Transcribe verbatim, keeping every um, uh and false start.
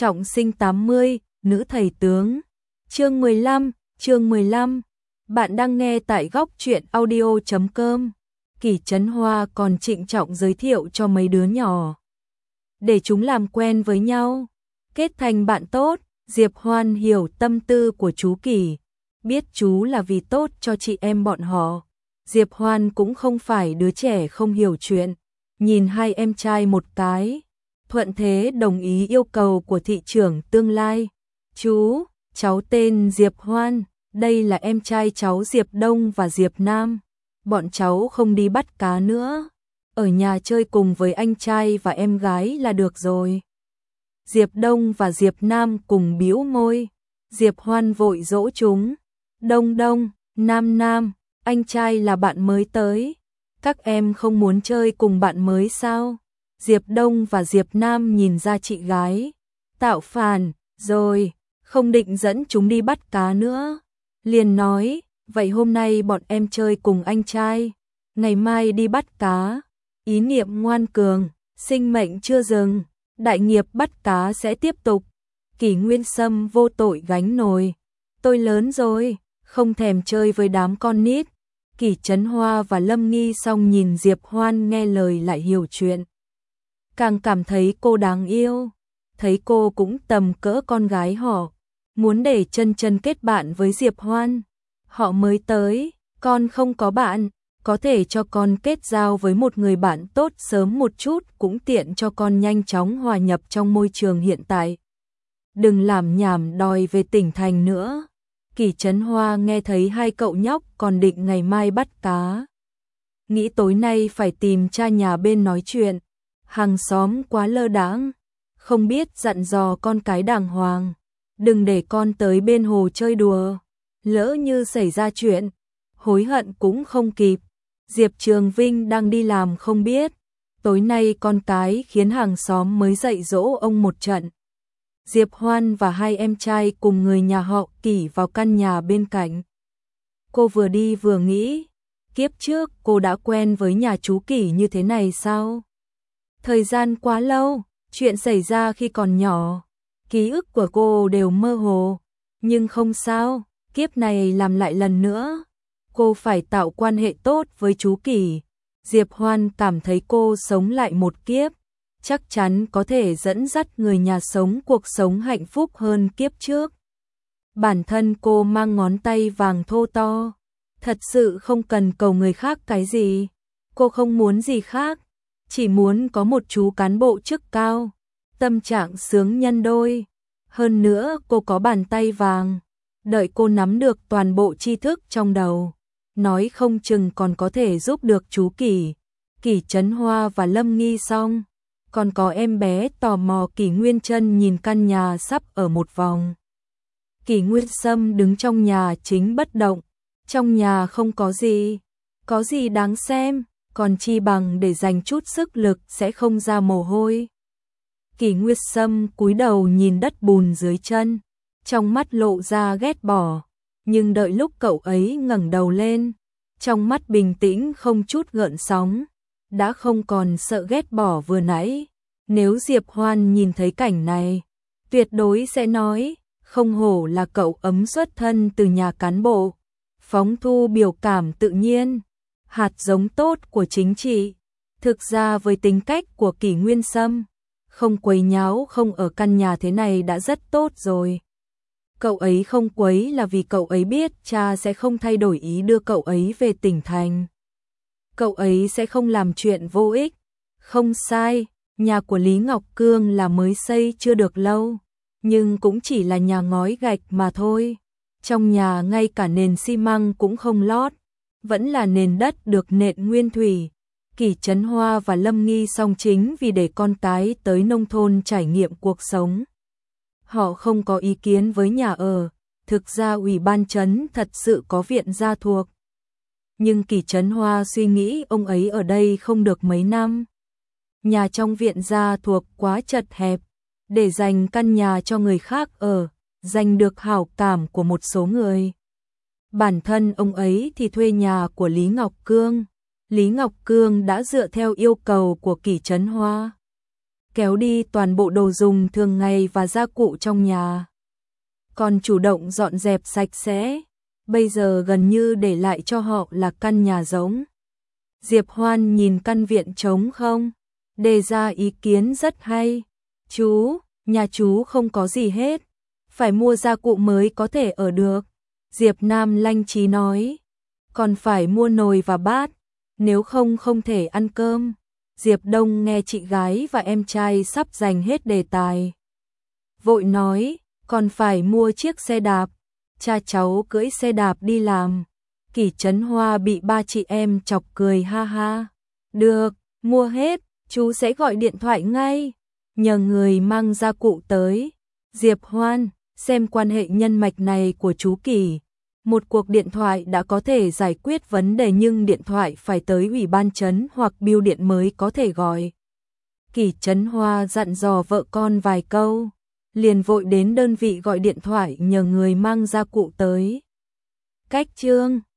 Trọng sinh tám mươi, nữ thầy tướng. Chương mười lăm, chương mười lăm. Bạn đang nghe tại góc truyện audio chấm com. Kỷ Trấn Hoa còn trịnh trọng giới thiệu cho mấy đứa nhỏ, để chúng làm quen với nhau, kết thành bạn tốt. Diệp Hoan hiểu tâm tư của chú Kỷ, biết chú là vì tốt cho chị em bọn họ. Diệp Hoan cũng không phải đứa trẻ không hiểu chuyện, nhìn hai em trai một cái, thuận thế đồng ý yêu cầu của thị trưởng tương lai. Chú, cháu tên Diệp Hoan, đây là em trai cháu Diệp Đông và Diệp Nam. Bọn cháu không đi bắt cá nữa, ở nhà chơi cùng với anh trai và em gái là được rồi. Diệp Đông và Diệp Nam cùng bĩu môi. Diệp Hoan vội dỗ chúng. Đông Đông, Nam Nam, anh trai là bạn mới tới, các em không muốn chơi cùng bạn mới sao? Diệp Đông và Diệp Nam nhìn ra chị gái tạo phản rồi, không định dẫn chúng đi bắt cá nữa. Liền nói, vậy hôm nay bọn em chơi cùng anh trai, ngày mai đi bắt cá. Ý niệm ngoan cường, sinh mệnh chưa dừng, đại nghiệp bắt cá sẽ tiếp tục. Kỷ Nguyên Sâm vô tội gánh nồi. Tôi lớn rồi, không thèm chơi với đám con nít. Kỷ Trấn Hoa và Lâm Nghi Song nhìn Diệp Hoan nghe lời lại hiểu chuyện, càng cảm thấy cô đáng yêu. Thấy cô cũng tầm cỡ con gái họ, muốn để chân chân kết bạn với Diệp Hoan. Họ mới tới, con không có bạn, có thể cho con kết giao với một người bạn tốt sớm một chút, cũng tiện cho con nhanh chóng hòa nhập trong môi trường hiện tại. Đừng làm nhảm đòi về tỉnh thành nữa. Kỷ Trấn Hoa nghe thấy hai cậu nhóc còn định ngày mai bắt cá, nghĩ tối nay phải tìm cha nhà bên nói chuyện. Hàng xóm quá lơ đãng, không biết dặn dò con cái đàng hoàng, đừng để con tới bên hồ chơi đùa, lỡ như xảy ra chuyện, hối hận cũng không kịp. Diệp Trường Vinh đang đi làm không biết, tối nay con cái khiến hàng xóm mới dạy dỗ ông một trận. Diệp Hoan và hai em trai cùng người nhà họ Kỷ vào căn nhà bên cạnh. Cô vừa đi vừa nghĩ, kiếp trước cô đã quen với nhà chú Kỷ như thế này sao? Thời gian quá lâu, chuyện xảy ra khi còn nhỏ, ký ức của cô đều mơ hồ, nhưng không sao, kiếp này làm lại lần nữa. Cô phải tạo quan hệ tốt với chú Kỷ. Diệp Hoan cảm thấy cô sống lại một kiếp, chắc chắn có thể dẫn dắt người nhà sống cuộc sống hạnh phúc hơn kiếp trước. Bản thân cô mang ngón tay vàng thô to, thật sự không cần cầu người khác cái gì. Cô không muốn gì khác, chỉ muốn có một chú cán bộ chức cao, tâm trạng sướng nhân đôi. Hơn nữa cô có bàn tay vàng, đợi cô nắm được toàn bộ tri thức trong đầu, nói không chừng còn có thể giúp được chú Kỷ, Kỷ Trấn Hoa và Lâm Nghi Song. Còn có em bé tò mò. Kỷ Nguyên Trân nhìn căn nhà sắp ở một vòng. Kỷ Nguyên Sâm đứng trong nhà chính bất động, trong nhà không có gì, có gì đáng xem, còn chi bằng để dành chút sức lực sẽ không ra mồ hôi. Kỷ Nguyên Sâm cúi đầu nhìn đất bùn dưới chân, trong mắt lộ ra ghét bỏ, nhưng đợi lúc cậu ấy ngẩng đầu lên, trong mắt bình tĩnh không chút gợn sóng, đã không còn sợ ghét bỏ vừa nãy. Nếu Diệp Hoan nhìn thấy cảnh này, tuyệt đối sẽ nói, không hổ là cậu ấm xuất thân từ nhà cán bộ, phóng thu biểu cảm tự nhiên, hạt giống tốt của chính trị. Thực ra với tính cách của Kỷ Nguyên Sâm, không quấy nháo không ở căn nhà thế này đã rất tốt rồi. Cậu ấy không quấy là vì cậu ấy biết cha sẽ không thay đổi ý đưa cậu ấy về tỉnh thành. Cậu ấy sẽ không làm chuyện vô ích. Không sai, nhà của Lý Ngọc Cương là mới xây chưa được lâu, nhưng cũng chỉ là nhà ngói gạch mà thôi. Trong nhà ngay cả nền xi măng cũng không lót, vẫn là nền đất được nện nguyên thủy. Kỷ Trấn Hoa và Lâm Nghi Song chính vì để con cái tới nông thôn trải nghiệm cuộc sống, họ không có ý kiến với nhà ở. Thực ra ủy ban trấn thật sự có viện gia thuộc, nhưng Kỷ Trấn Hoa suy nghĩ ông ấy ở đây không được mấy năm. Nhà trong viện gia thuộc quá chật hẹp, để dành căn nhà cho người khác ở, giành được hảo cảm của một số người. Bản thân ông ấy thì thuê nhà của Lý Ngọc Cương. Lý Ngọc Cương đã dựa theo yêu cầu của Kỷ Trấn Hoa, kéo đi toàn bộ đồ dùng thường ngày và gia cụ trong nhà. Còn chủ động dọn dẹp sạch sẽ, bây giờ gần như để lại cho họ là căn nhà giống. Diệp Hoan nhìn căn viện trống không, đề ra ý kiến rất hay. Chú, nhà chú không có gì hết, phải mua gia cụ mới có thể ở được. Diệp Nam lanh trí nói, còn phải mua nồi và bát, nếu không không thể ăn cơm. Diệp Đông nghe chị gái và em trai sắp giành hết đề tài. Vội nói, còn phải mua chiếc xe đạp, cha cháu cưỡi xe đạp đi làm. Kỷ Trấn Hoa bị ba chị em chọc cười ha ha. Được, mua hết, chú sẽ gọi điện thoại ngay, nhờ người mang gia cụ tới. Diệp Hoan, xem quan hệ nhân mạch này của chú Kỷ. Một cuộc điện thoại đã có thể giải quyết vấn đề nhưng điện thoại phải tới ủy ban trấn hoặc bưu điện mới có thể gọi. Kỷ Trấn Hoa dặn dò vợ con vài câu, liền vội đến đơn vị gọi điện thoại nhờ người mang gia cụ tới. Cách chương